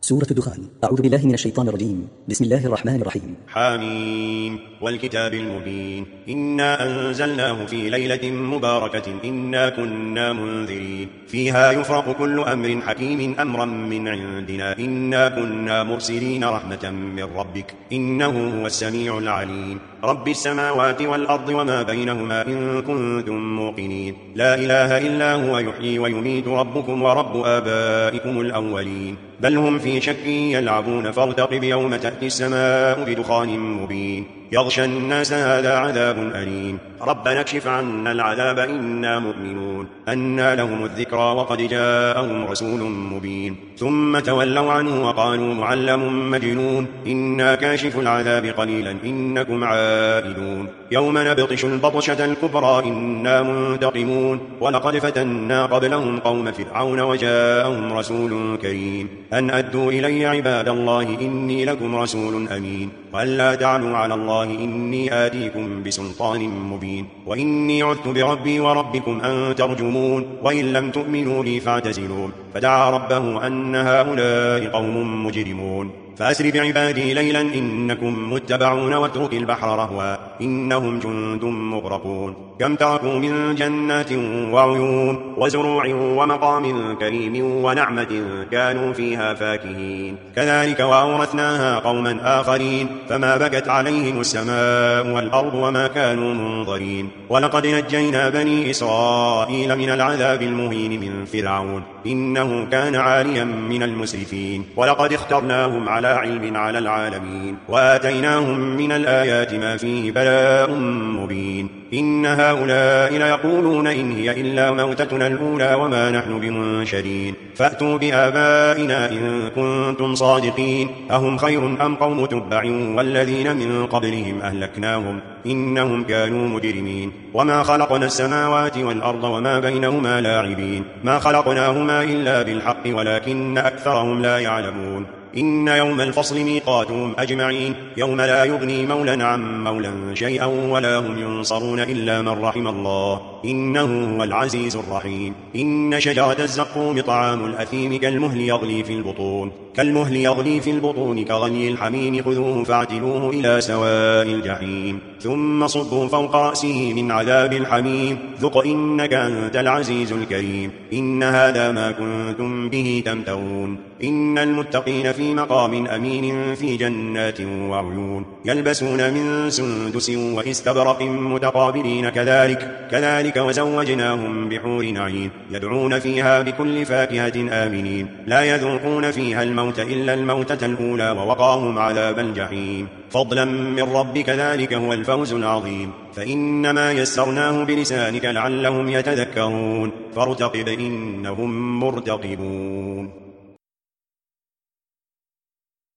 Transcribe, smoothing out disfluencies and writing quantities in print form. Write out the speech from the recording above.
سورة الدخان. أعوذ بالله من الشيطان الرجيم. بسم الله الرحمن الرحيم. حميم والكتاب المبين إنا أنزلناه في ليلة مباركة إنا كنا منذرين فيها يفرق كل أمر حكيم أمرا من عندنا إنا كنا مرسلين رحمة من ربك إنه هو السميع العليم رب السماوات والأرض وما بينهما إن كنتم موقنين لا إله إلا هو يحيي ويميت ربكم ورب آبائكم الأولين بل هم في شك يلعبون فارتقب يوم تأتي السماء بدخان مبين يغشى الناس هذا عذاب أليم ربنا اكشف عنا العذاب إنا مؤمنون أنى لهم الذكرى وقد جاءهم رسول مبين ثم تولوا عنه وقالوا معلم مجنون إنا كاشف العذاب قليلا إنكم عائدون يوم نبطش البطشة الكبرى إنا منتقمون ولقد فتنا قبلهم قوم فرعون وجاءهم رسول كريم أن أدوا إلي عباد الله إني لكم رسول أمين وألا تعلوا على الله إني آتيكم بسلطان مبين وإني عذت بربي وربكم أن ترجمون وإن لم تؤمنوا لي فاعتزلون فدعا ربه أن هؤلاء قوم مجرمون فأسر بعبادي ليلا إنكم متبعون واترك البحر رهوا إنهم جند مغرقون كم تركوا من جنات وعيون وزروع ومقام كريم ونعمة كانوا فيها فاكهين كذلك وأورثناها قوما آخرين فما بكت عليهم السماء والأرض وما كانوا منظرين ولقد نجينا بني إسرائيل من العذاب المهين من فرعون إنه كان عاليا من المسرفين ولقد اخترناهم على علم على العالمين وآتيناهم من الآيات ما فيه بلاء مبين إن هؤلاء ليقولون إن هي إلا موتتنا الأولى وما نحن بمنشرين فأتوا بآبائنا إن كنتم صادقين أهم خير أم قوم تبع والذين من قبلهم أهلكناهم إنهم كانوا مجرمين وما خلقنا السماوات والأرض وما بينهما لاعبين ما خلقناهما إلا بالحق ولكن أكثرهم لا يعلمون إن يوم الفصل ميقاتهم أجمعين يوم لا يغني مولا عن مولا شيئا ولا هم ينصرون إلا من رحم الله إنه هو العزيز الرحيم إن شجرة الزقوم طعام الأثيم كالمهل يغلي في البطون كغلي الحميم خذوه فاعتلوه إلى سواء الجحيم ثم صبوا فوق رأسه من عذاب الحميم ذق إنك أنت العزيز الكريم إن هذا ما كنتم به تمترون إن المتقين في مقام أمين في جنات وعيون يلبسون من سندس وإستبرق متقابلين كذلك وزوجناهم بحور عين يدعون فيها بكل فاكهة آمنين لا يذوقون فيها الموت إلا الموتة الأولى ووقاهم عذاب الجحيم فضلا من ربك ذلك هو الفوز العظيم فإنما يسرناه بلسانك لعلهم يتذكرون فارتقب إنهم مرتقبون.